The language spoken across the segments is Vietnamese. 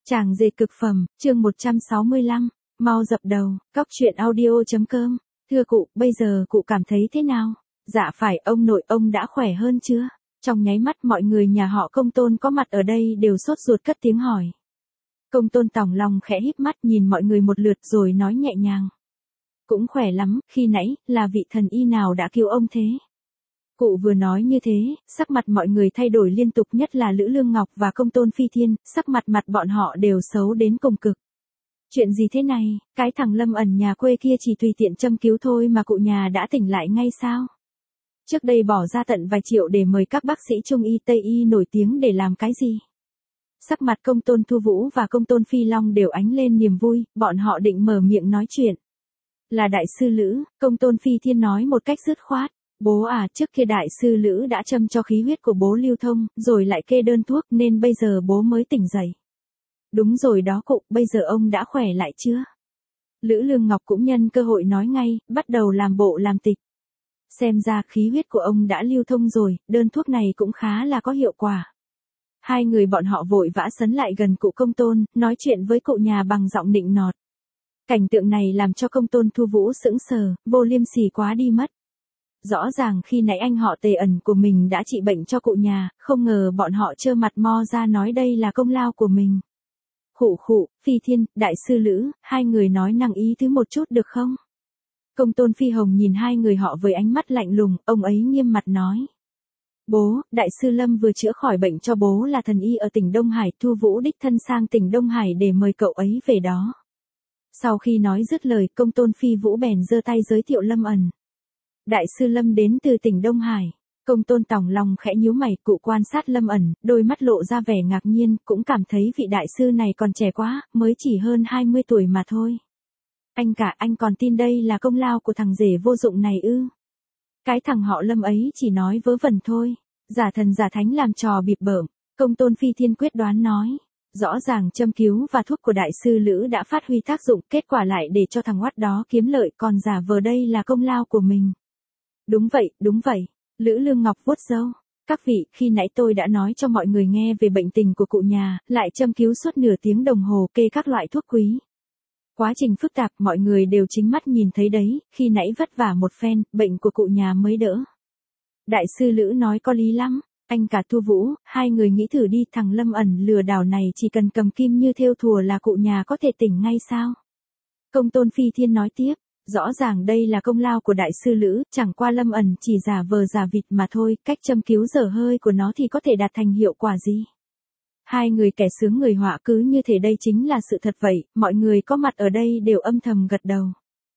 Chàng dệt cực phẩm, chương 165, mau dập đầu, cóc truyện audio.com. Thưa cụ, bây giờ cụ cảm thấy thế nào? Dạ phải, ông nội ông đã khỏe hơn chưa? Trong nháy mắt mọi người nhà họ Công Tôn có mặt ở đây đều sốt ruột cất tiếng hỏi. Công Tôn Tòng Long khẽ híp mắt nhìn mọi người một lượt rồi nói nhẹ nhàng. Cũng khỏe lắm, khi nãy, là vị thần y nào đã cứu ông thế? Cụ vừa nói như thế, sắc mặt mọi người thay đổi liên tục, nhất là Lữ Lương Ngọc và Công Tôn Phi Thiên, sắc mặt bọn họ đều xấu đến cùng cực. Chuyện gì thế này, cái thằng Lâm Ẩn nhà quê kia chỉ tùy tiện châm cứu thôi mà cụ nhà đã tỉnh lại ngay sao? Trước đây bỏ ra tận vài triệu để mời các bác sĩ Trung y Tây y nổi tiếng để làm cái gì? Sắc mặt Công Tôn Thu Vũ và Công Tôn Phi Long đều ánh lên niềm vui, bọn họ định mở miệng nói chuyện. Là đại sư Lữ, Công Tôn Phi Thiên nói một cách dứt khoát. Bố à, trước kia đại sư Lữ đã châm cho khí huyết của bố lưu thông, rồi lại kê đơn thuốc nên bây giờ bố mới tỉnh dậy. Đúng rồi đó cụ, bây giờ ông đã khỏe lại chưa? Lữ Lương Ngọc cũng nhân cơ hội nói ngay, bắt đầu làm bộ làm tịch. Xem ra khí huyết của ông đã lưu thông rồi, đơn thuốc này cũng khá là có hiệu quả. Hai người bọn họ vội vã sấn lại gần cụ Công Tôn, nói chuyện với cụ nhà bằng giọng nịnh nọt. Cảnh tượng này làm cho Công Tôn Thu Vũ sững sờ, vô liêm sỉ quá đi mất. Rõ ràng khi nãy anh họ Tề Ẩn của mình đã trị bệnh cho cụ nhà, không ngờ bọn họ trơ mặt mo ra nói đây là công lao của mình. Khụ, Phi Thiên, đại sư Lữ, hai người nói năng ý tứ một chút được không? Công Tôn Phi Hồng nhìn hai người họ với ánh mắt lạnh lùng, ông ấy nghiêm mặt nói. Bố, đại sư Lâm vừa chữa khỏi bệnh cho bố là thần y ở tỉnh Đông Hải, Thu Vũ đích thân sang tỉnh Đông Hải để mời cậu ấy về đó. Sau khi nói dứt lời, Công Tôn Phi Vũ bèn giơ tay giới thiệu Lâm Ẩn. Đại sư Lâm đến từ tỉnh Đông Hải. Công Tôn Tòng Long khẽ nhíu mày, cụ quan sát Lâm Ẩn, đôi mắt lộ ra vẻ ngạc nhiên, cũng cảm thấy vị đại sư này còn trẻ quá, mới chỉ hơn 20 tuổi mà thôi. Anh còn tin đây là công lao của thằng rể vô dụng này ư? Cái thằng họ Lâm ấy chỉ nói vớ vẩn thôi, giả thần giả thánh làm trò bịp bợm. Công Tôn Phi Thiên quyết đoán nói. Rõ ràng châm cứu và thuốc của đại sư Lữ đã phát huy tác dụng, kết quả lại để cho thằng oắt đó kiếm lợi, còn giả vờ đây là công lao của mình. Đúng vậy, Lữ Lương Ngọc vuốt râu. Các vị, khi nãy tôi đã nói cho mọi người nghe về bệnh tình của cụ nhà, lại châm cứu suốt nửa tiếng đồng hồ kê các loại thuốc quý. Quá trình phức tạp mọi người đều chính mắt nhìn thấy đấy, khi nãy vất vả một phen, bệnh của cụ nhà mới đỡ. Đại sư Lữ nói có lý lắm, anh cả Thu Vũ, hai người nghĩ thử đi, thằng Lâm Ẩn lừa đảo này chỉ cần cầm kim như thêu thùa là cụ nhà có thể tỉnh ngay sao? Công Tôn Phi Thiên nói tiếp. Rõ ràng đây là công lao của đại sư Lữ, chẳng qua Lâm Ẩn chỉ giả vờ giả vịt mà thôi, cách châm cứu dở hơi của nó thì có thể đạt thành hiệu quả gì. Hai người kẻ sướng người họa cứ như thể đây chính là sự thật vậy, mọi người có mặt ở đây đều âm thầm gật đầu.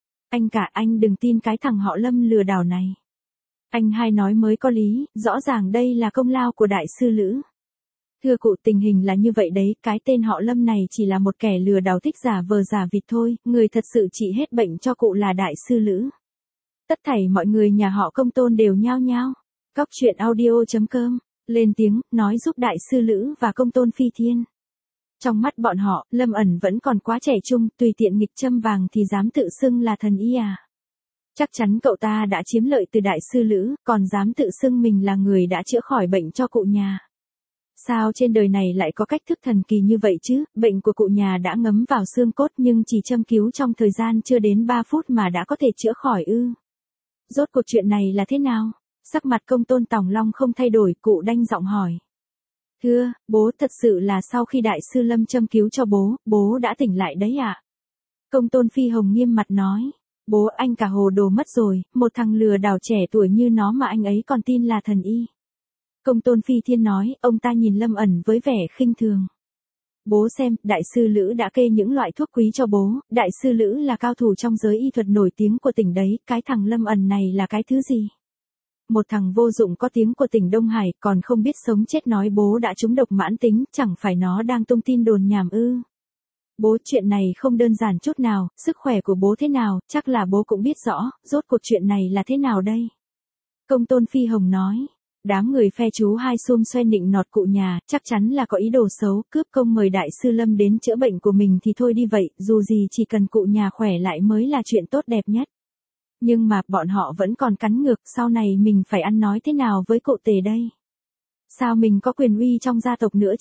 Anh đừng tin cái thằng họ Lâm lừa đảo này. Anh hai nói mới có lý, rõ ràng đây là công lao của đại sư Lữ. Thưa cụ, tình hình là như vậy đấy, cái tên họ Lâm này chỉ là một kẻ lừa đảo thích giả vờ giả vịt thôi, người thật sự trị hết bệnh cho cụ là đại sư Lữ. Tất thảy mọi người nhà họ Công Tôn đều nhao nhao. Cóc truyện audio.com, lên tiếng, nói giúp đại sư Lữ và Công Tôn Phi Thiên. Trong mắt bọn họ, Lâm Ẩn vẫn còn quá trẻ trung, tùy tiện nghịch châm vàng thì dám tự xưng là thần y à. Chắc chắn cậu ta đã chiếm lợi từ đại sư Lữ, còn dám tự xưng mình là người đã chữa khỏi bệnh cho cụ nhà. Sao trên đời này lại có cách thức thần kỳ như vậy chứ, bệnh của cụ nhà đã ngấm vào xương cốt nhưng chỉ châm cứu trong thời gian chưa đến 3 phút mà đã có thể chữa khỏi ư. Rốt cuộc chuyện này là thế nào? Sắc mặt Công Tôn Tòng Long không thay đổi, cụ đanh giọng hỏi. Thưa, bố thật sự là sau khi đại sư Lâm châm cứu cho bố đã tỉnh lại đấy ạ. Công Tôn Phi Hồng nghiêm mặt nói. Bố anh cả hồ đồ mất rồi, một thằng lừa đảo trẻ tuổi như nó mà anh ấy còn tin là thần y. Công Tôn Phi Thiên nói, ông ta nhìn Lâm Ẩn với vẻ khinh thường. Bố xem, đại sư Lữ đã kê những loại thuốc quý cho bố, đại sư Lữ là cao thủ trong giới y thuật nổi tiếng của tỉnh đấy, cái thằng Lâm Ẩn này là cái thứ gì? Một thằng vô dụng có tiếng của tỉnh Đông Hải, còn không biết sống chết nói bố đã trúng độc mãn tính, chẳng phải nó đang tung tin đồn nhảm ư? Bố, chuyện này không đơn giản chút nào, sức khỏe của bố thế nào, chắc là bố cũng biết rõ, rốt cuộc chuyện này là thế nào đây? Công Tôn Phi Hồng nói. Đám người phe chú hai xum xoe nịnh nọt cụ nhà, chắc chắn là có ý đồ xấu, cướp công mời đại sư Lâm đến chữa bệnh của mình thì thôi đi vậy, dù gì chỉ cần cụ nhà khỏe lại mới là chuyện tốt đẹp nhất. Nhưng mà, bọn họ vẫn còn cắn ngược, sau này mình phải ăn nói thế nào với cụ Tề đây? Sao mình có quyền uy trong gia tộc nữa chứ?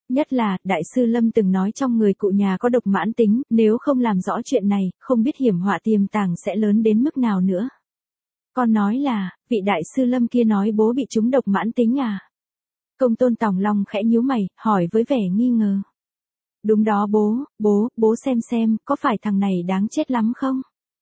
Nhất là, đại sư Lâm từng nói trong người cụ nhà có độc mãn tính, nếu không làm rõ chuyện này, không biết hiểm họa tiềm tàng sẽ lớn đến mức nào nữa. Con nói là, vị đại sư Lâm kia nói bố bị trúng độc mãn tính à? Công tôn Tòng Long khẽ nhíu mày, hỏi với vẻ nghi ngờ. Đúng đó bố xem, có phải thằng này đáng chết lắm không?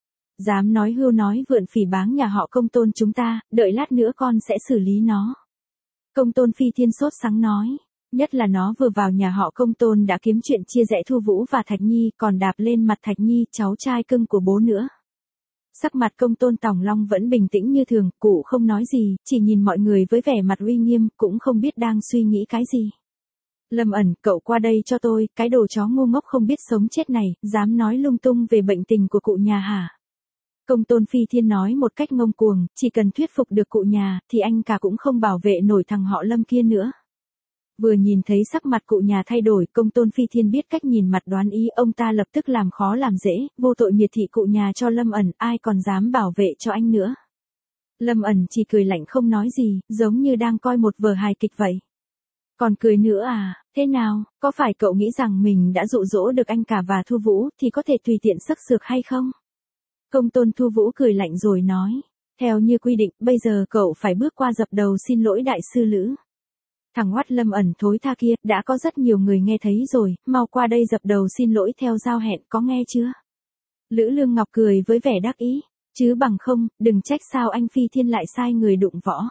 Dám nói hưu nói vượn phỉ báng nhà họ Công tôn chúng ta, đợi lát nữa con sẽ xử lý nó. Công tôn Phi Thiên sốt sắng nói. Nhất là nó vừa vào nhà họ Công tôn đã kiếm chuyện chia rẽ Thu Vũ và Thạch Nhi, còn đạp lên mặt Thạch Nhi, cháu trai cưng của bố nữa. Sắc mặt Công tôn Tòng Long vẫn bình tĩnh như thường, cụ không nói gì, chỉ nhìn mọi người với vẻ mặt uy nghiêm, cũng không biết đang suy nghĩ cái gì. Lâm Ẩn, cậu qua đây cho tôi, cái đồ chó ngu ngốc không biết sống chết này, dám nói lung tung về bệnh tình của cụ nhà hả? Công tôn Phi Thiên nói một cách ngông cuồng, chỉ cần thuyết phục được cụ nhà, thì anh cả cũng không bảo vệ nổi thằng họ Lâm kia nữa. Vừa nhìn thấy sắc mặt cụ nhà thay đổi, Công tôn Phi Thiên biết cách nhìn mặt đoán ý, ông ta lập tức làm khó làm dễ, vô tội miệt thị cụ nhà cho Lâm Ẩn, ai còn dám bảo vệ cho anh nữa. Lâm Ẩn chỉ cười lạnh không nói gì, giống như đang coi một vở hài kịch vậy. Còn cười nữa à, thế nào, có phải cậu nghĩ rằng mình đã dụ dỗ được anh cả và Thu Vũ thì có thể tùy tiện sắc sược hay không? Công tôn Thu Vũ cười lạnh rồi nói, theo như quy định, bây giờ cậu phải bước qua dập đầu xin lỗi đại sư Lữ. Thằng oắt Lâm Ẩn thối tha kia, đã có rất nhiều người nghe thấy rồi, mau qua đây dập đầu xin lỗi theo giao hẹn, có nghe chưa? Lữ Lương Ngọc cười với vẻ đắc ý, chứ bằng không, đừng trách sao anh Phi Thiên lại sai người đụng võ.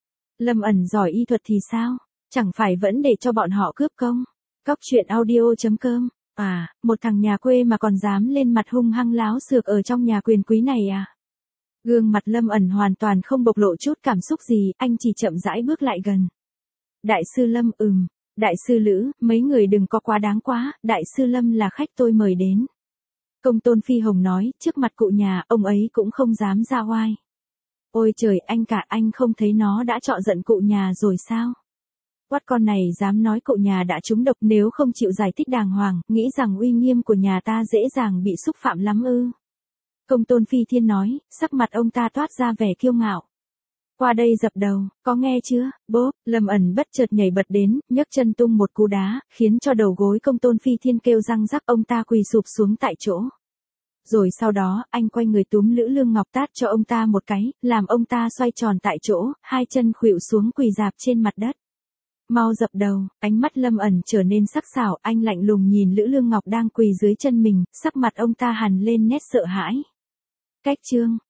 Lâm Ẩn giỏi y thuật thì sao? Chẳng phải vẫn để cho bọn họ cướp công. Cóc truyện audio.com. À, một thằng nhà quê mà còn dám lên mặt hung hăng láo xược ở trong nhà quyền quý này à? Gương mặt Lâm Ẩn hoàn toàn không bộc lộ chút cảm xúc gì, anh chỉ chậm rãi bước lại gần. Đại sư Lâm, đại sư Lữ, mấy người đừng có quá đáng quá, đại sư Lâm là khách tôi mời đến. Công tôn Phi Hồng nói, trước mặt cụ nhà, ông ấy cũng không dám ra oai. Ôi trời, anh cả, anh không thấy nó đã trọ giận cụ nhà rồi sao? Quát con này dám nói cụ nhà đã trúng độc, nếu không chịu giải thích đàng hoàng, nghĩ rằng uy nghiêm của nhà ta dễ dàng bị xúc phạm lắm ư? Công tôn Phi Thiên nói, sắc mặt ông ta toát ra vẻ kiêu ngạo. Qua đây dập đầu, có nghe chưa? Bốp, Lâm Ẩn bất chợt nhảy bật đến, nhấc chân tung một cú đá, khiến cho đầu gối Công tôn Phi Thiên kêu răng rắc, ông ta quỳ sụp xuống tại chỗ. Rồi sau đó, anh quay người túm Lữ Lương Ngọc tát cho ông ta một cái, làm ông ta xoay tròn tại chỗ, hai chân khuỵu xuống quỳ rạp trên mặt đất. Mau dập đầu, ánh mắt Lâm Ẩn trở nên sắc sảo, anh lạnh lùng nhìn Lữ Lương Ngọc đang quỳ dưới chân mình, sắc mặt ông ta hằn lên nét sợ hãi. Cách chương